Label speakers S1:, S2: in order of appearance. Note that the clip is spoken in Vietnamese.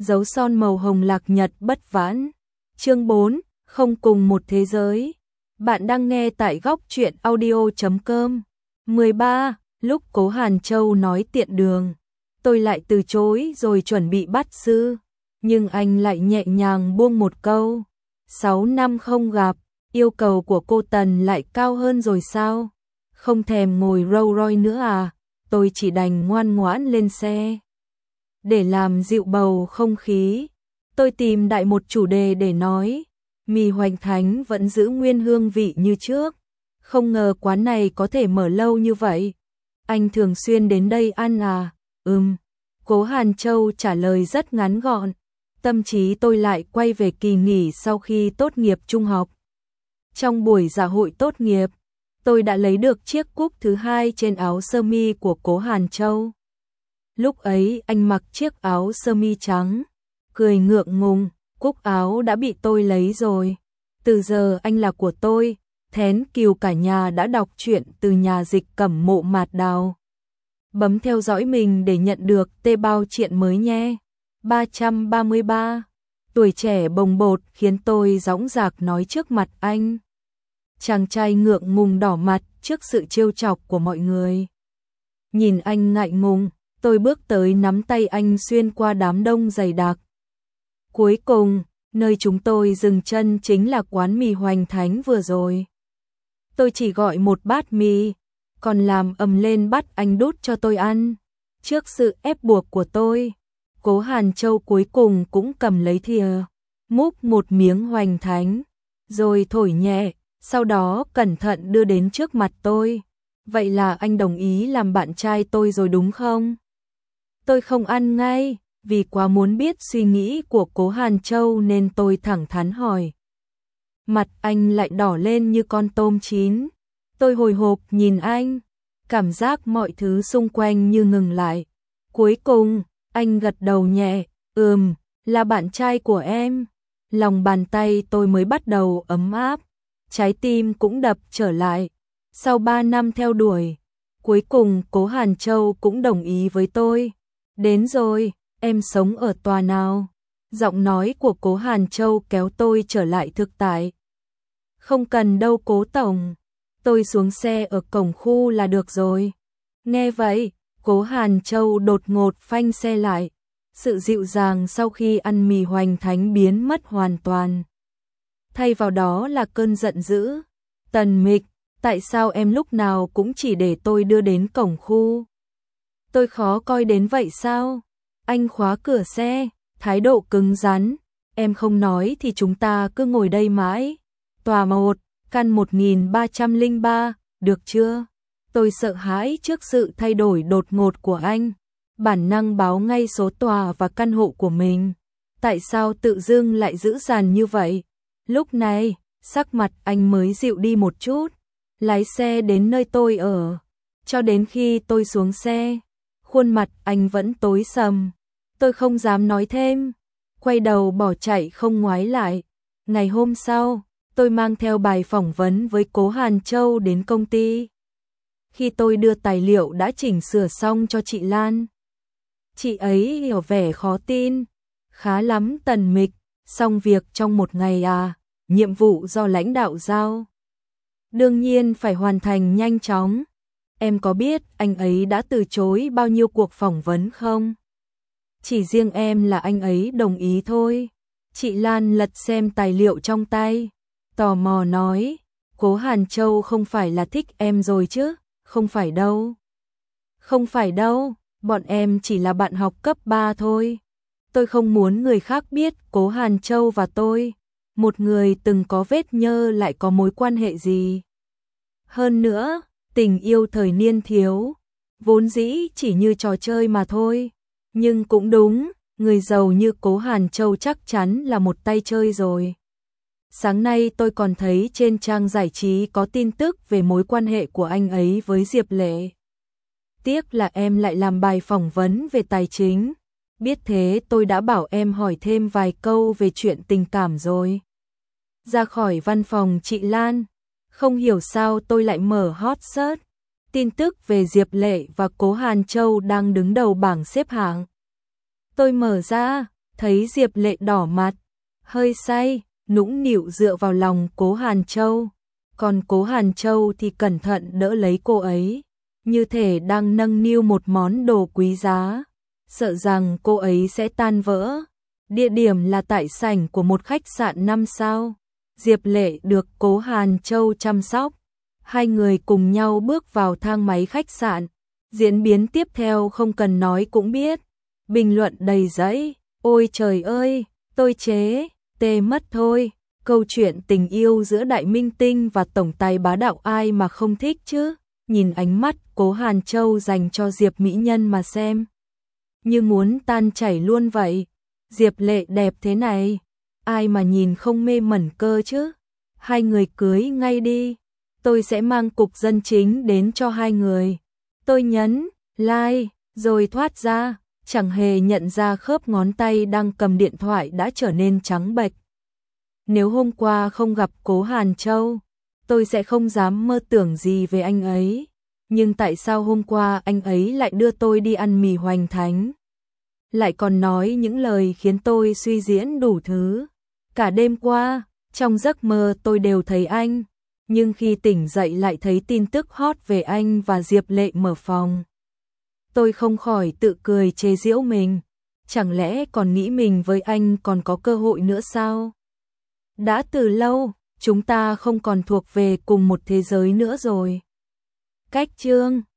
S1: dấu son màu hồng lạc nhật bất vãn. Chương 4, không cùng một thế giới. Bạn đang nghe tại góc truyện audio.com. 13. Lúc Cố Hàn Châu nói tiện đường, tôi lại từ chối rồi chuẩn bị bắt sư. Nhưng anh lại nhẹ nhàng buông một câu. 6 năm không gặp, yêu cầu của cô Tần lại cao hơn rồi sao? Không thèm ngồi Rolls Royce nữa à? Tôi chỉ đành ngoan ngoãn lên xe. Để làm dịu bầu không khí, tôi tìm đại một chủ đề để nói. Mì Hoành Thánh vẫn giữ nguyên hương vị như trước. Không ngờ quán này có thể mở lâu như vậy. Anh thường xuyên đến đây ăn à? Cố Hàn Châu trả lời rất ngắn gọn. Tâm trí tôi lại quay về kỳ nghỉ sau khi tốt nghiệp trung học. Trong buổi dạ hội tốt nghiệp, tôi đã lấy được chiếc cúc thứ 2 trên áo sơ mi của Cố Hàn Châu. Lúc ấy anh mặc chiếc áo sơ mi trắng, cười ngượng ngùng, cúc áo đã bị tôi lấy rồi. Từ giờ anh là của tôi. Thén Kiều cả nhà đã đọc truyện từ nhà dịch Cẩm Mộ Mạt Đào. Bấm theo dõi mình để nhận được tê bao truyện mới nhé. 333. Tuổi trẻ bồng bột khiến tôi dõng dạc nói trước mặt anh. Chàng trai ngượng ngùng đỏ mặt trước sự trêu chọc của mọi người. Nhìn anh ngại ngùng, tôi bước tới nắm tay anh xuyên qua đám đông dày đặc. Cuối cùng, nơi chúng tôi dừng chân chính là quán mì Hoành Thánh vừa rồi. Tôi chỉ gọi một bát mì, còn làm ầm lên bắt anh đút cho tôi ăn. Trước sự ép buộc của tôi, Cố Hàn Châu cuối cùng cũng cầm lấy thìa, múc một miếng Hoành Thánh, rồi thổi nhẹ, sau đó cẩn thận đưa đến trước mặt tôi. Vậy là anh đồng ý làm bạn trai tôi rồi đúng không? Tôi không ăn ngay, vì quá muốn biết suy nghĩ của Cố Hàn Châu nên tôi thẳng thắn hỏi. Mặt anh lại đỏ lên như con tôm chín. Tôi hồi hộp nhìn anh, cảm giác mọi thứ xung quanh như ngừng lại. Cuối cùng, anh gật đầu nhẹ, là bạn trai của em. Lòng bàn tay tôi mới bắt đầu ấm áp, trái tim cũng đập trở lại. Sau 3 năm theo đuổi, cuối cùng Cố Hàn Châu cũng đồng ý với tôi. Đến rồi, em sống ở tòa nào? Giọng nói của Cố Hàn Châu kéo tôi trở lại thực tại. Không cần đâu Cố tổng, tôi xuống xe ở cổng khu là được rồi. Nghe vậy, Cố Hàn Châu đột ngột phanh xe lại. Sự dịu dàng sau khi ăn mì Hoành Thánh biến mất hoàn toàn. Thay vào đó là cơn giận dữ. Tần Mịch, tại sao em lúc nào cũng chỉ để tôi đưa đến cổng khu? Tôi khó coi đến vậy sao? Anh khóa cửa xe, thái độ cứng rắn. Em không nói thì chúng ta cứ ngồi đây mãi. Tòa 1, căn 1303, được chưa? Tôi sợ hãi trước sự thay đổi đột ngột của anh. Bản năng báo ngay số tòa và căn hộ của mình. Tại sao tự dưng lại dữ dằn như vậy? Lúc này, sắc mặt anh mới dịu đi một chút. Lái xe đến nơi tôi ở. Cho đến khi tôi xuống xe, khuôn mặt anh vẫn tối sầm. Tôi không dám nói thêm. Quay đầu bỏ chạy không ngoái lại. Ngày hôm sau, tôi mang theo bài phỏng vấn với Cố Hàn Châu đến công ty. Khi tôi đưa tài liệu đã chỉnh sửa xong cho chị Lan, chị ấy hiểu vẻ khó tin. Khá lắm Tần Mịch, xong việc trong một ngày à? Nhiệm vụ do lãnh đạo giao, đương nhiên phải hoàn thành nhanh chóng. Em có biết anh ấy đã từ chối bao nhiêu cuộc phỏng vấn không? Chỉ riêng em là anh ấy đồng ý thôi. Chị Lan lật xem tài liệu trong tay, tò mò nói, Cố Hàn Châu không phải là thích em rồi chứ? Không phải đâu. Không phải đâu, bọn em chỉ là bạn học cấp 3 thôi. Tôi không muốn người khác biết Cố Hàn Châu và tôi, một người từng có vết nhơ lại có mối quan hệ gì. Hơn nữa, tình yêu thời niên thiếu, vốn dĩ chỉ như trò chơi mà thôi. Nhưng cũng đúng, người giàu như Cố Hàn Châu chắc chắn là một tay chơi rồi. Sáng nay tôi còn thấy trên trang giải trí có tin tức về mối quan hệ của anh ấy với Diệp Lệ. Tiếc là em lại làm bài phỏng vấn về tài chính. Biết thế tôi đã bảo em hỏi thêm vài câu về chuyện tình cảm rồi. Ra khỏi văn phòng chị Lan, không hiểu sao tôi lại mở hot search. Tin tức về Diệp Lệ và Cố Hàn Châu đang đứng đầu bảng xếp hạng. Tôi mở ra, thấy Diệp Lệ đỏ mặt, hơi say, nũng nịu dựa vào lòng Cố Hàn Châu, còn Cố Hàn Châu thì cẩn thận đỡ lấy cô ấy, như thể đang nâng niu một món đồ quý giá, sợ rằng cô ấy sẽ tan vỡ. Địa điểm là tại sảnh của một khách sạn 5 sao. Diệp Lệ được Cố Hàn Châu chăm sóc. Hai người cùng nhau bước vào thang máy khách sạn. Diễn biến tiếp theo không cần nói cũng biết. Bình luận đầy dẫy. Ôi trời ơi, tôi tê mất thôi. Câu chuyện tình yêu giữa đại minh tinh và tổng tài bá đạo ai mà không thích chứ. Nhìn ánh mắt Cố Hàn Châu dành cho Diệp mỹ nhân mà xem. Như muốn tan chảy luôn vậy. Diệp Lệ đẹp thế này, ai mà nhìn không mê mẩn cơ chứ. Hai người cưới ngay đi, tôi sẽ mang cục dân chính đến cho hai người. Tôi nhấn like, rồi thoát ra, chẳng hề nhận ra khớp ngón tay đang cầm điện thoại đã trở nên trắng bệch. Nếu hôm qua không gặp Cố Hàn Châu, tôi sẽ không dám mơ tưởng gì về anh ấy. Nhưng tại sao hôm qua anh ấy lại đưa tôi đi ăn mì hoành thánh? Lại còn nói những lời khiến tôi suy diễn đủ thứ. Cả đêm qua, trong giấc mơ tôi đều thấy anh, nhưng khi tỉnh dậy lại thấy tin tức hot về anh và Diệp Lệ mở phòng. Tôi không khỏi tự cười chế giễu mình, chẳng lẽ còn nghĩ mình với anh còn có cơ hội nữa sao? Đã từ lâu, chúng ta không còn thuộc về cùng một thế giới nữa rồi. Cách chương